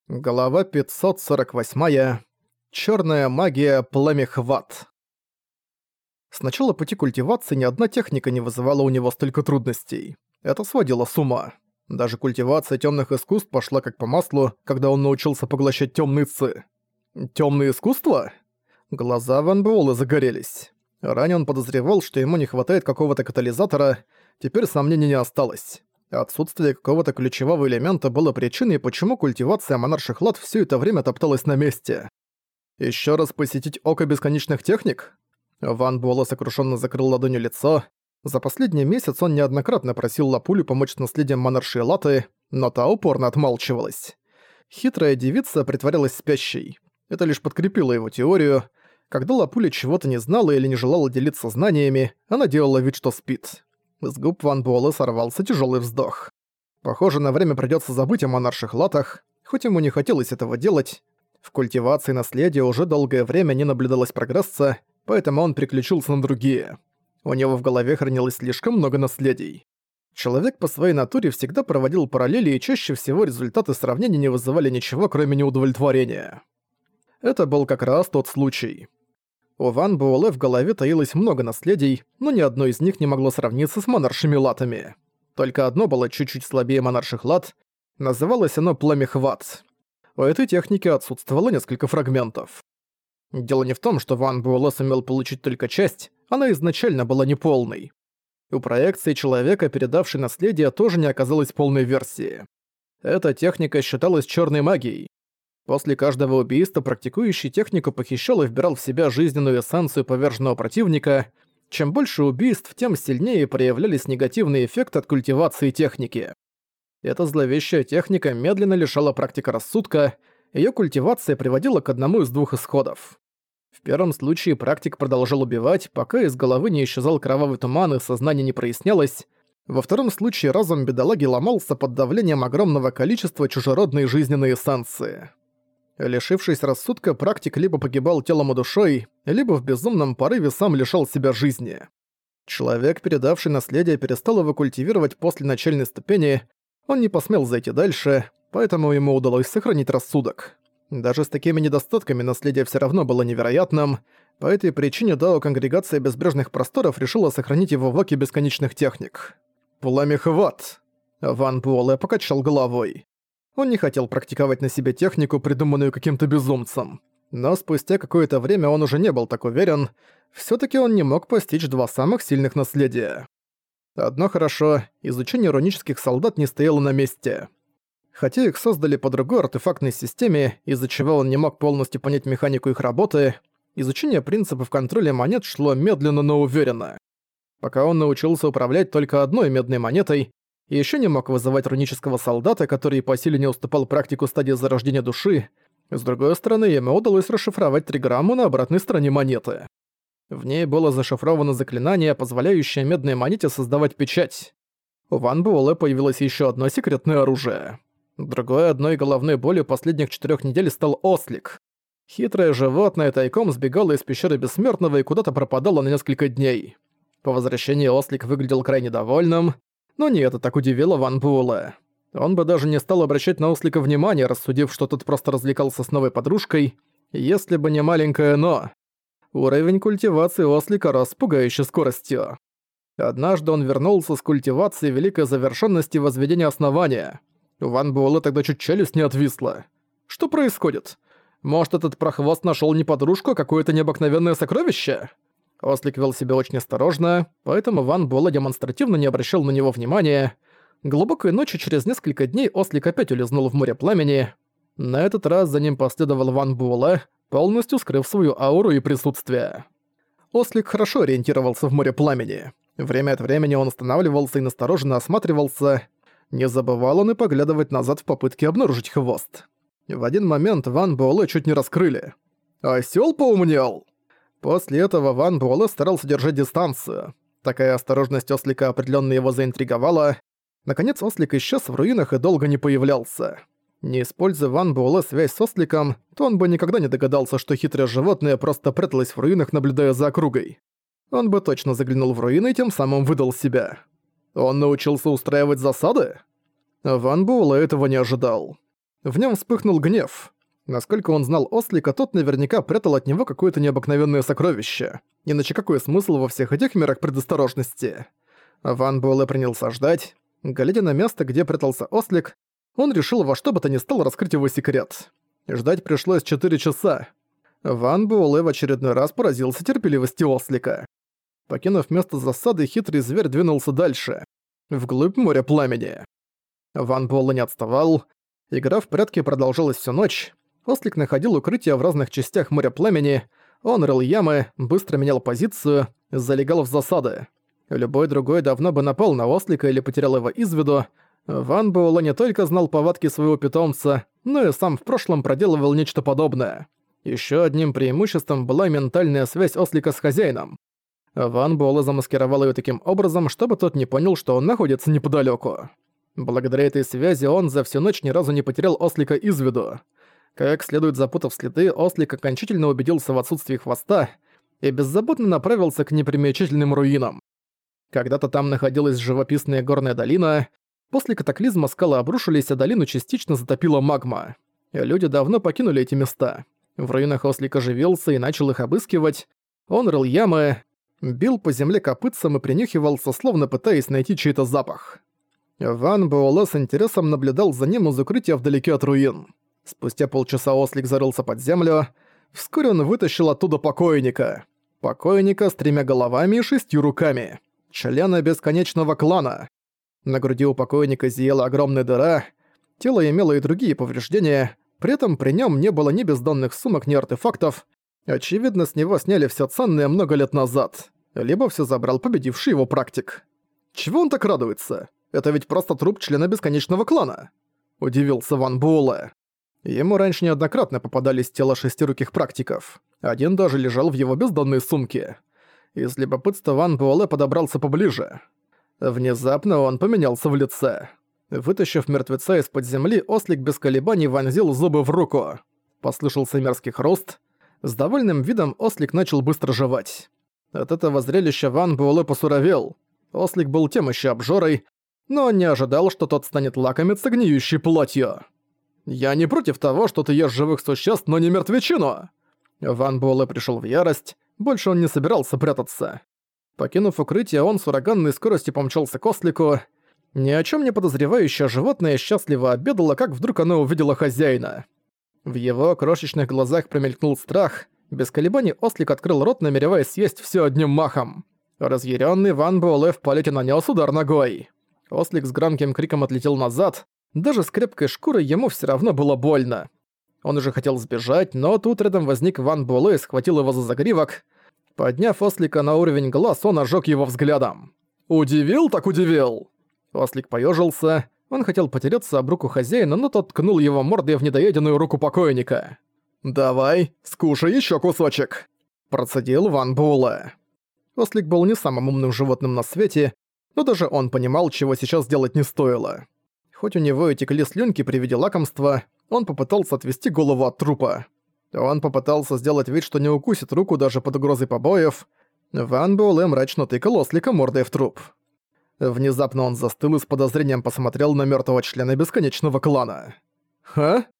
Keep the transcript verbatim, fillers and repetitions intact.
Глава пятьсот сорок восемь. Чёрная магия Пламя-Хват. С начала пути культивации ни одна техника не вызывала у него столько трудностей. Это сводило с ума. Даже культивация тёмных искусств пошла как по маслу, когда он научился поглощать тёмные ци. Тёмные искусства? Глаза Ван Буэлэ загорелись. Ранее он подозревал, что ему не хватает какого-то катализатора, теперь сомнений не осталось. Отсутствие какого-то ключевого элемента было причиной, почему культивация монарших лад всё это время топталась на месте. Ещё раз посетить Око Бесконечных Техник? Ван Буэлэ сокрушённо закрыл ладонью лицо. За последний месяц он неоднократно просил Лапулю помочь с наследием монаршей Латы, но та упорно отмалчивалась. Хитрая девица притворялась спящей. Это лишь подкрепило его теорию. Когда Лапуля чего-то не знала или не желала делиться знаниями, она делала вид, что спит. С губ Ван Буэлэ сорвался тяжёлый вздох. Похоже, на время придётся забыть о монарших латах, хоть ему не хотелось этого делать. В культивации наследия уже долгое время не наблюдалось прогресса, поэтому он переключился на другие. У него в голове хранилось слишком много наследий. Человек по своей натуре всегда проводил параллели, и чаще всего результаты сравнений не вызывали ничего, кроме неудовлетворения. Это был как раз тот случай. У Ван Буэлэ в голове таилось много наследий, но ни одно из них не могло сравниться с монаршими латами. Только одно было чуть-чуть слабее монарших лат, называлось оно Пламя-Хват. У этой техники отсутствовало несколько фрагментов. Дело не в том, что Ван Буэлэ сумел получить только часть, она изначально была неполной. У проекции человека, передавшей наследие, тоже не оказалось полной версии. Эта техника считалась чёрной магией. После каждого убийства практикующий технику похищал и вбирал в себя жизненную эссенцию поверженного противника. Чем больше убийств, тем сильнее проявлялись негативные эффекты от культивации техники. Эта зловещая техника медленно лишала практика рассудка, её культивация приводила к одному из двух исходов. В первом случае практик продолжал убивать, пока из головы не исчезал кровавый туман и сознание не прояснялось. Во втором случае разум бедолаги ломался под давлением огромного количества чужеродной жизненной эссенции. Лишившись рассудка, практик либо погибал телом и душой, либо в безумном порыве сам лишал себя жизни. Человек, передавший наследие, перестал его культивировать после начальной ступени, он не посмел зайти дальше, поэтому ему удалось сохранить рассудок. Даже с такими недостатками наследие всё равно было невероятным, по этой причине Дао Конгрегация Безбрежных Просторов решила сохранить его в Оке Бесконечных Техник. Пламя-Хват! Ван Буэлэ покачал головой. Он не хотел практиковать на себе технику, придуманную каким-то безумцем. Но спустя какое-то время он уже не был так уверен, всё-таки он не мог постичь два самых сильных наследия. Одно хорошо, изучение рунических солдат не стояло на месте. Хотя их создали по другой артефактной системе, из-за чего он не мог полностью понять механику их работы, изучение принципов контроля монет шло медленно, но уверенно. Пока он научился управлять только одной медной монетой, и ещё не мог вызывать рунического солдата, который по силе не уступал практику стадии зарождения души, с другой стороны, ему удалось расшифровать триграмму на обратной стороне монеты. В ней было зашифровано заклинание, позволяющее медной монете создавать печать. У Ван Буэлэ появилось ещё одно секретное оружие. Другой одной головной болью последних четырёх недель стал ослик. Хитрое животное тайком сбегало из пещеры Бессмертного и куда-то пропадало на несколько дней. По возвращении ослик выглядел крайне довольным, но не это так удивило Ван Буэлэ. Он бы даже не стал обращать на ослика внимания, рассудив, что тот просто развлекался с новой подружкой, если бы не маленькое «но». Уровень культивации ослика рос с пугающей скоростью. Однажды он вернулся с культивацией великой завершенности возведения основания. У Ван Буэлэ тогда чуть челюсть не отвисла. Что происходит? Может, этот прохвост нашёл не подружку, а какое-то необыкновенное сокровище? Ослик вел себя очень осторожно, поэтому Ван Буэлэ демонстративно не обращал на него внимания. Глубокой ночью через несколько дней ослик опять улизнул в море пламени. На этот раз за ним последовал Ван Буэлэ, полностью скрыв свою ауру и присутствие. Ослик хорошо ориентировался в море пламени. Время от времени он останавливался и настороженно осматривался. Не забывал он и поглядывать назад в попытке обнаружить хвост. В один момент Ван Буэлэ чуть не раскрыли. «Осёл поумнел!» После этого Ван Буэлэ старался держать дистанцию. Такая осторожность ослика определённо его заинтриговала. Наконец ослик исчез в руинах и долго не появлялся. Не используя Ван Буэлэ связь с осликом, то он бы никогда не догадался, что хитрое животное просто пряталось в руинах, наблюдая за округой. Он бы точно заглянул в руины и тем самым выдал себя. Он научился устраивать засады? Ван Буэлэ этого не ожидал. В нем вспыхнул гнев. Насколько он знал Ослика, тот наверняка прятал от него какое-то необыкновенное сокровище. Иначе какой смысл во всех этих мерах предосторожности? Ван Буэлэ принялся ждать. Глядя на место, где прятался Ослик, он решил во что бы то ни стало раскрыть его секрет. Ждать пришлось четыре часа. Ван Буэлэ в очередной раз поразился терпеливости Ослика. Покинув место засады, хитрый зверь двинулся дальше, вглубь моря пламени. Ван Буэлэ не отставал. Игра в прятки продолжалась всю ночь. Ослик находил укрытия в разных частях моря пламени. Он рыл ямы, быстро менял позицию, залегал в засады. Любой другой давно бы напал на Ослика или потерял его из виду. Ван Буэлэ не только знал повадки своего питомца, но и сам в прошлом проделывал нечто подобное. Ещё одним преимуществом была ментальная связь Ослика с хозяином. Ван Буэлэ замаскировал её таким образом, чтобы тот не понял, что он находится неподалёку. Благодаря этой связи он за всю ночь ни разу не потерял Ослика из виду. Как следует запутав следы, Ослик окончательно убедился в отсутствии хвоста и беззаботно направился к непримечательным руинам. Когда-то там находилась живописная горная долина. После катаклизма скалы обрушились, а долину частично затопила магма. Люди давно покинули эти места. В руинах Ослик оживился и начал их обыскивать. Он рыл ямы, бил по земле копытцем и принюхивался, словно пытаясь найти чей-то запах. Ван Буэлэ с интересом наблюдал за ним из укрытия вдалеке от руин. Спустя полчаса Ослик зарылся под землю. Вскоре он вытащил оттуда покойника. Покойника с тремя головами и шестью руками. Члена бесконечного клана. На груди у покойника зияла огромная дыра. Тело имело и другие повреждения. При этом при нем не было ни бездонных сумок, ни артефактов. Очевидно, с него сняли все ценное много лет назад. Либо все забрал победивший его практик. Чего он так радуется? Это ведь просто труп члена бесконечного клана. Удивился Ван Буэлэ. Ему раньше неоднократно попадались тела шестируких практиков. Один даже лежал в его бездонной сумке. Из любопытства Ван Буэлэ подобрался поближе. Внезапно он поменялся в лице. Вытащив мертвеца из-под земли, Ослик без колебаний вонзил зубы в руку. Послышался мерзкий хруст. С довольным видом Ослик начал быстро жевать. От этого зрелища Ван Буэлэ посуровел. Ослик был тем ещё обжорой, но он не ожидал, что тот станет лакомиться гниющей плотью. «Я не против того, что ты ешь живых существ, но не мертвечину!» Ван Буэлэ пришёл в ярость, больше он не собирался прятаться. Покинув укрытие, он с ураганной скоростью помчался к Ослику. Ни о чём не подозревающее животное счастливо обедало, как вдруг оно увидело хозяина. В его крошечных глазах промелькнул страх. Без колебаний Ослик открыл рот, намереваясь съесть всё одним махом. Разъярённый Ван Буэлэ в полете нанёс удар ногой. Ослик с громким криком отлетел назад. Даже с крепкой шкурой ему всё равно было больно. Он уже хотел сбежать, но тут рядом возник Ван Буэлэ и схватил его за загривок. Подняв Ослика на уровень глаз, он ожёг его взглядом. «Удивил, так удивил!» Ослик поёжился. Он хотел потереться об руку хозяина, но тот ткнул его мордой в недоеденную руку покойника. «Давай, скушай ещё кусочек!» Процедил Ван Буэлэ. Ослик был не самым умным животным на свете, но даже он понимал, чего сейчас делать не стоило. Хоть у него и текли слюнки при виде лакомства, он попытался отвести голову от трупа. Он попытался сделать вид, что не укусит руку даже под угрозой побоев. Ван Буэлэ мрачно тыкал Ослика мордой в труп. Внезапно он застыл и с подозрением посмотрел на мёртвого члена бесконечного клана. «Ха?